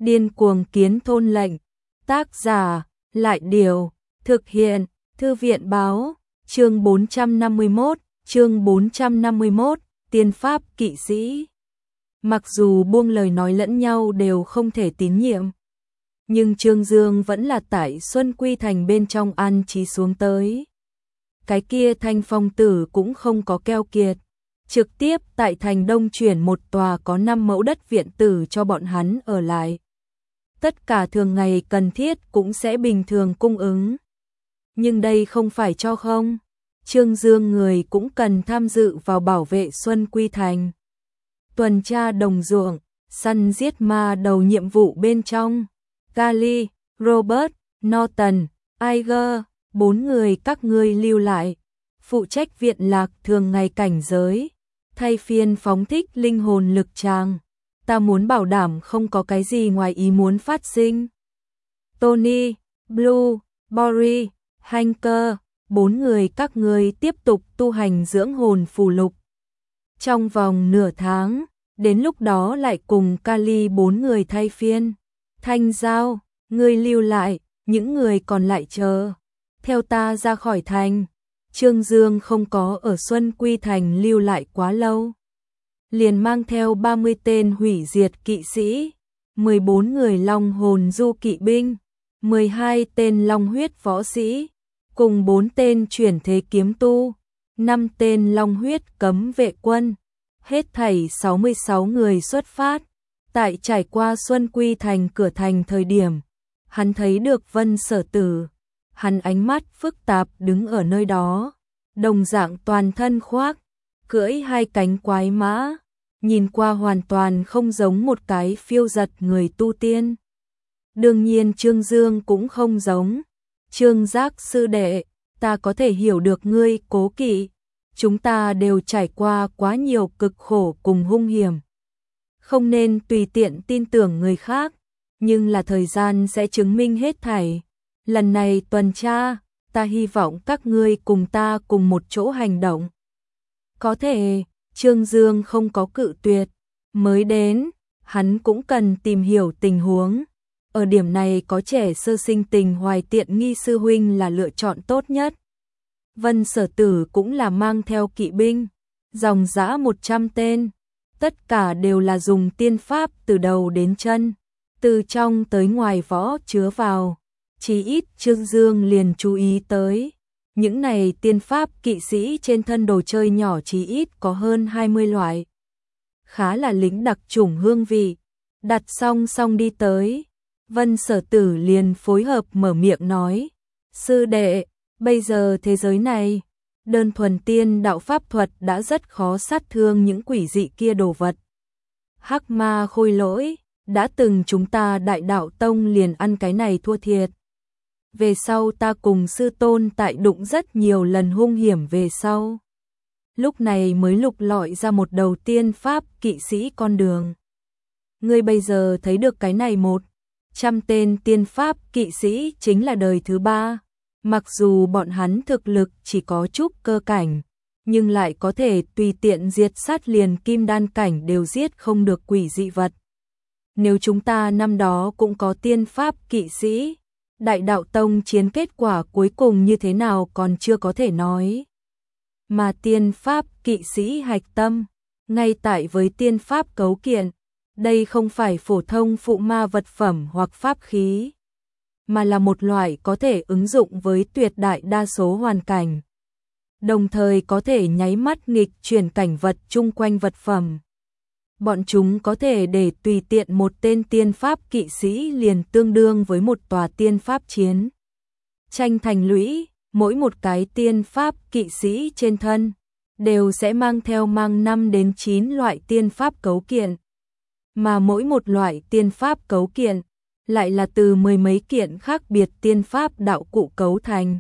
Điên cuồng kiến thôn lệnh. Tác giả, Lại Điều. Thực hiện, Thư viện báo. Chương 451, Tiên pháp kỵ sĩ. Mặc dù buông lời nói lẫn nhau đều không thể tín nhiệm, nhưng Trương Dương vẫn là tại Xuân Quy Thành bên trong an trí xuống tới. Cái kia Thanh Phong tử cũng không có keo kiệt, trực tiếp tại thành Đông chuyển một tòa có 5 mẫu đất viện tử cho bọn hắn ở lại. Tất cả thường ngày cần thiết cũng sẽ bình thường cung ứng. Nhưng đây không phải cho không. Trương Dương người cũng cần tham dự vào bảo vệ Xuân Quy Thành. Tuần tra đồng ruộng, săn giết ma đầu nhiệm vụ bên trong. Gali, Robert, Norton, Iger, 4 người các ngươi lưu lại. Phụ trách viện lạc thường ngày cảnh giới. Thay phiên phóng thích linh hồn lực tràng. Ta muốn bảo đảm không có cái gì ngoài ý muốn phát sinh. Tony, Blue, Bory, Hanker, 4 người các ngươi tiếp tục tu hành dưỡng hồn phù lục. Trong vòng nửa tháng, đến lúc đó lại cùng Kali 4 người thay phiên. Thanh Giao, ngươi lưu lại, những người còn lại chờ. Theo ta ra khỏi thành. Trương Dương không có ở Xuân Quy Thành lưu lại quá lâu. Liền mang theo 30 tên hủy diệt kỵ sĩ, 14 người long hồn du kỵ binh, 12 tên long huyết võ sĩ, cùng 4 tên chuyển thế kiếm tu, 5 tên long huyết cấm vệ quân, hết thảy 66 người xuất phát. Tại trải qua Xuân Quy Thành cửa thành thời điểm, hắn thấy được Vân Sở Tử, hắn ánh mắt phức tạp đứng ở nơi đó, đồng dạng toàn thân khoác, cưỡi 2 cánh quái mã, nhìn qua hoàn toàn không giống một cái phiêu giật người tu tiên. Đương nhiên Trương Dương cũng không giống. Trương Giác sư đệ, ta có thể hiểu được ngươi cố kỵ. Chúng ta đều trải qua quá nhiều cực khổ cùng hung hiểm. Không nên tùy tiện tin tưởng người khác, nhưng là thời gian sẽ chứng minh hết thảy. Lần này tuần tra, ta hy vọng các ngươi cùng ta cùng một chỗ hành động. Có thể, Trương Dương không có cự tuyệt. Mới đến, hắn cũng cần tìm hiểu tình huống. Ở điểm này có trẻ sơ sinh tình hoài tiện nghi sư huynh là lựa chọn tốt nhất. Vân Sở Tử cũng là mang theo kỵ binh, dòng dã 100 tên. Tất cả đều là dùng tiên pháp từ đầu đến chân, từ trong tới ngoài võ chứa vào. Chỉ ít Trương Dương liền chú ý tới. Những này tiên pháp kỵ sĩ trên thân đồ chơi nhỏ chí ít có hơn 20 loại. Khá là lính đặc chủng hương vị. Đặt song song đi tới. Vân Sở Tử liền phối hợp mở miệng nói. Sư đệ, bây giờ thế giới này, đơn thuần tiên đạo pháp thuật đã rất khó sát thương những quỷ dị kia đồ vật. Hắc ma khôi lỗi, đã từng chúng ta Đại Đạo Tông liền ăn cái này thua thiệt. Về sau ta cùng sư tôn tại đụng rất nhiều lần hung hiểm về sau. Lúc này mới lục lọi ra một đầu tiên pháp kỵ sĩ con đường. Ngươi bây giờ thấy được cái này 100 tên tiên pháp kỵ sĩ chính là đời thứ 3. Mặc dù bọn hắn thực lực chỉ có chút cơ cảnh, nhưng lại có thể tùy tiện diệt sát liền kim đan cảnh đều giết không được quỷ dị vật. Nếu chúng ta năm đó cũng có tiên pháp kỵ sĩ, Đại Đạo Tông chiến kết quả cuối cùng như thế nào còn chưa có thể nói. Mà tiên pháp kỵ sĩ hạch tâm, ngay tại với tiên pháp cấu kiện, đây không phải phổ thông phụ ma vật phẩm hoặc pháp khí, mà là một loại có thể ứng dụng với tuyệt đại đa số hoàn cảnh. Đồng thời có thể nháy mắt nghịch chuyển cảnh vật chung quanh vật phẩm. Bọn chúng có thể để tùy tiện một tên tiên pháp kỵ sĩ liền tương đương với một tòa tiên pháp chiến tranh thành lũy. Mỗi một cái tiên pháp kỵ sĩ trên thân đều sẽ mang theo 5 đến 9 loại tiên pháp cấu kiện. Mà mỗi một loại tiên pháp cấu kiện lại là từ 10 mấy kiện khác biệt tiên pháp đạo cụ cấu thành.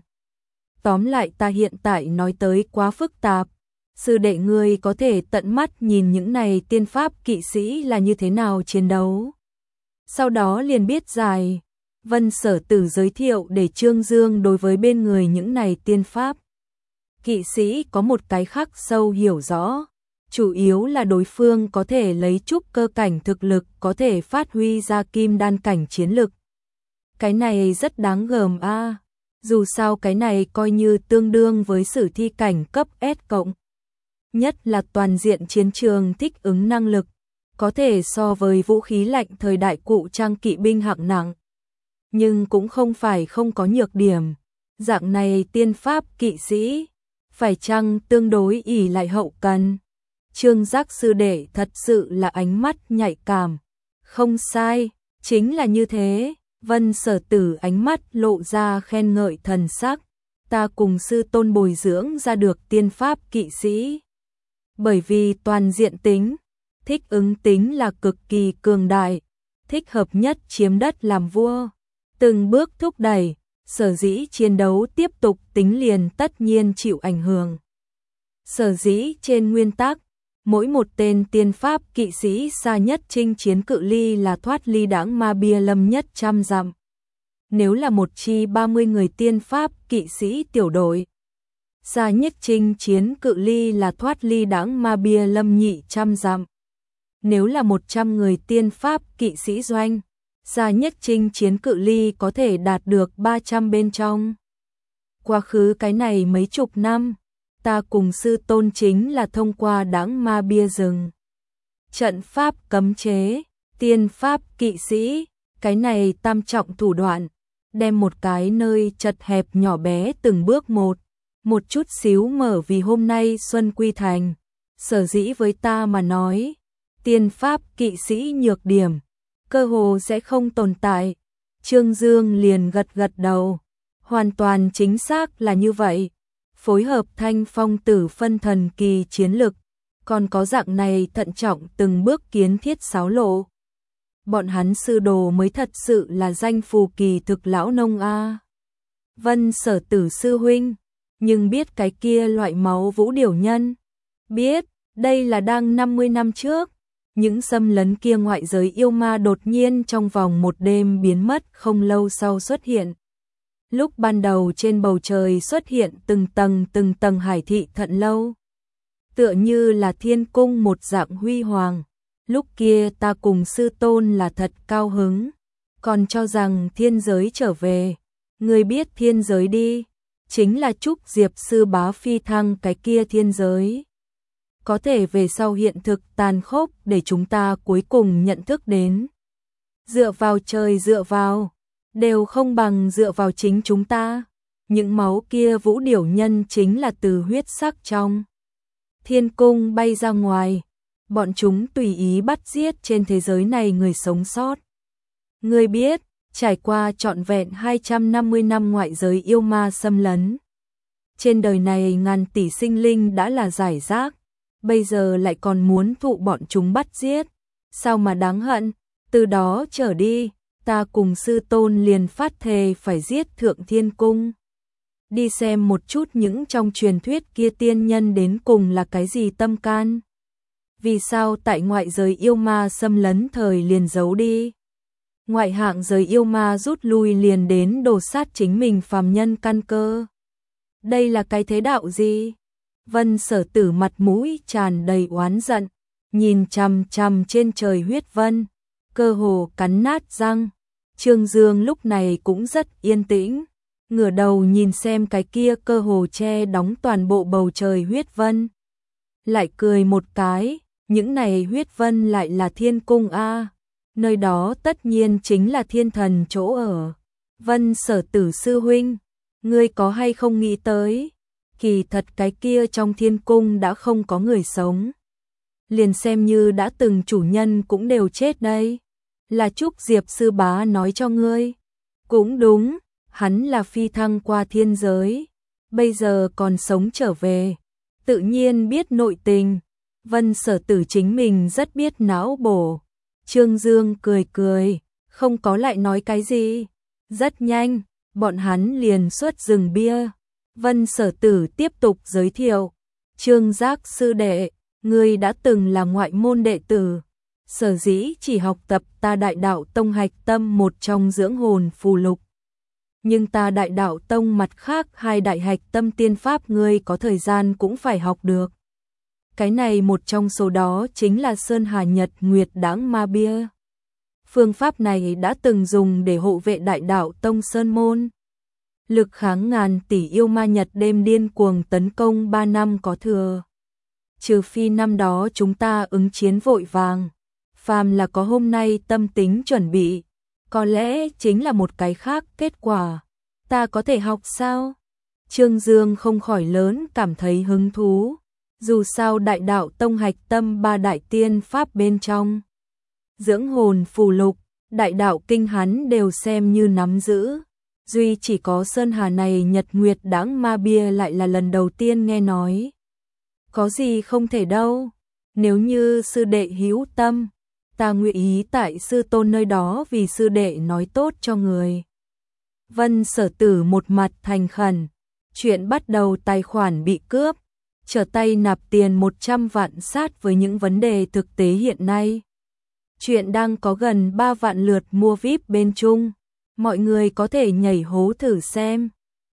Tóm lại ta hiện tại nói tới quá phức tạp. Sư đệ ngươi có thể tận mắt nhìn những này tiên pháp kỵ sĩ là như thế nào chiến đấu. Sau đó liền biết giải. Vân Sở Tử giới thiệu để Trương Dương đối với bên người những này tiên pháp kỵ sĩ có một cái khắc sâu hiểu rõ. chủ yếu là đối phương có thể lấy trúc cơ cảnh thực lực có thể phát huy ra kim đan cảnh chiến lực. Cái này rất đáng gờm a. Dù sao cái này coi như tương đương với sử thi cảnh cấp S cộng. Nhất là toàn diện chiến trường thích ứng năng lực, có thể so với vũ khí lạnh thời đại cụ trang kỵ binh hạng nặng. Nhưng cũng không phải không có nhược điểm. Dạng này tiên pháp kỵ sĩ, phải chăng tương đối ỷ lại hậu cần? Trương Giác sư đệ thật sự là ánh mắt nhạy cảm. Không sai, chính là như thế. Vân Sở Tử ánh mắt lộ ra khen ngợi thần sắc. Ta cùng sư tôn bồi dưỡng ra được tiên pháp kỵ sĩ. Bởi vì toàn diện tính, thích ứng tính là cực kỳ cường đại, thích hợp nhất chiếm đất làm vua. Từng bước thúc đẩy, sở dĩ chiến đấu tiếp tục tính liền tất nhiên chịu ảnh hưởng. Sở dĩ trên nguyên tắc, mỗi một tên tiên pháp kỵ sĩ xa nhất chinh chiến cự ly là thoát ly đãng ma bia lâm nhất 100 dặm. Nếu là một chi 30 người tiên pháp kỵ sĩ tiểu đội, xa nhất chinh chiến cự ly là thoát ly đãng ma bia lâm nhị 100 dặm. Nếu là 100 người tiên pháp kỵ sĩ doanh, xa nhất chinh chiến cự ly có thể đạt được 300 bên trong. Quá khứ cái này mấy chục năm, ta cùng sư tôn chính là thông qua đãng ma bia rừng. Trận pháp cấm chế, tiên pháp kỵ sĩ, cái này tam trọng thủ đoạn, đem một cái nơi chật hẹp nhỏ bé từng bước một chút xíu mở vì hôm nay Xuân Quy Thành. Sở dĩ với ta mà nói, tiên pháp kỵ sĩ nhược điểm, cơ hồ sẽ không tồn tại. Trương Dương liền gật gật đầu, hoàn toàn chính xác là như vậy. Phối hợp Thanh Phong Tử phân thần kỳ chiến lực, còn có dạng này thận trọng từng bước kiến thiết sáo lộ. Bọn hắn sư đồ mới thật sự là danh phù kỳ thực lão nông a. Vân Sở Tử sư huynh, nhưng biết cái kia loại máu vũ điểu nhân? Biết, đây là đang 50 năm trước. Những xâm lấn kia ngoại giới yêu ma đột nhiên trong vòng một đêm biến mất, không lâu sau xuất hiện. Lúc ban đầu trên bầu trời xuất hiện từng tầng hải thị thận lâu. Tựa như là thiên cung một dạng huy hoàng. Lúc kia ta cùng sư tôn là thật cao hứng. Còn cho rằng thiên giới trở về. Người biết thiên giới đi. Chính là Trúc Diệp sư bá phi thăng cái kia thiên giới. Có thể về sau hiện thực tàn khốc để chúng ta cuối cùng nhận thức đến. Dựa vào trời dựa vào, đều không bằng dựa vào chính chúng ta. Những máu kia vũ điểu nhân chính là từ huyết sắc trong thiên cung bay ra ngoài. Bọn chúng tùy ý bắt giết trên thế giới này người sống sót. Người biết, trải qua trọn vẹn 250 năm ngoại giới yêu ma xâm lấn. Trên đời này ngàn tỷ sinh linh đã là giải rác. Bây giờ lại còn muốn thụ bọn chúng bắt giết. Sao mà đáng hận, từ đó trở đi, ta cùng sư tôn liền phát thề phải giết Thượng Thiên Cung. Đi xem một chút những trong truyền thuyết kia tiên nhân đến cùng là cái gì tâm can. Vì sao tại ngoại giới yêu ma xâm lấn thời liền giấu đi. Ngoại hạng giới yêu ma rút lui liền đến đổ sát chính mình phàm nhân căn cơ. Đây là cái thế đạo gì? Vân Sở Tử mặt mũi tràn đầy oán giận, nhìn chằm chằm trên trời huyết vân, cơ hồ cắn nát răng. Trương Dương lúc này cũng rất yên tĩnh, ngửa đầu nhìn xem cái kia cơ hồ che đóng toàn bộ bầu trời huyết vân. Lại cười một cái, những này huyết vân lại là thiên cung a, nơi đó tất nhiên chính là thiên thần chỗ ở. Vân Sở Tử sư huynh, ngươi có hay không nghĩ tới? Kỳ thật cái kia trong thiên cung đã không có người sống. Liền xem như đã từng chủ nhân cũng đều chết đây. Là Trúc Diệp sư bá nói cho ngươi. Cũng đúng, hắn là phi thăng qua thiên giới. Bây giờ còn sống trở về. Tự nhiên biết nội tình. Vân Sở Tử chính mình rất biết não bổ. Trương Dương cười cười, không có lại nói cái gì. Rất nhanh, bọn hắn liền xuất rừng bia. Vân Sở Tử tiếp tục giới thiệu. Trương Giác sư đệ, ngươi đã từng là ngoại môn đệ tử. Sở dĩ chỉ học tập ta Đại Đạo Tông hạch tâm một trong dưỡng hồn phù lục. Nhưng ta Đại Đạo Tông mặt khác hai đại hạch tâm tiên pháp ngươi có thời gian cũng phải học được. Cái này một trong số đó chính là Sơn Hà Nhật Nguyệt Đãng Ma Bia. Phương pháp này đã từng dùng để hộ vệ Đại Đạo Tông Sơn Môn. Lực kháng ngàn tỷ yêu ma Nhật đêm điên cuồng tấn công 3 năm có thừa. Trừ phi năm đó chúng ta ứng chiến vội vàng, phàm là có hôm nay tâm tính chuẩn bị, có lẽ chính là một cái khác kết quả. Ta có thể học sao? Trương Dương không khỏi lớn cảm thấy hứng thú. Dù sao Đại Đạo Tông hạch tâm 3 đại tiên pháp bên trong, dưỡng hồn phù lục, Đại Đạo Kinh hắn đều xem như nắm giữ. Duy chỉ có Sơn Hà này Nhật Nguyệt Đãng Ma Bia lại là lần đầu tiên nghe nói. Có gì không thể đâu, nếu như sư đệ hữu tâm, ta nguyện ý tại sư tôn nơi đó vì sư đệ nói tốt cho người. Vân Sở Tử một mặt thành khẩn, chuyện bắt đầu tài khoản bị cướp, trở tay nạp tiền 100 vạn sát với những vấn đề thực tế hiện nay. Chuyện đang có gần 3 vạn lượt mua VIP bên Trung, mọi người có thể nhảy hố thử xem.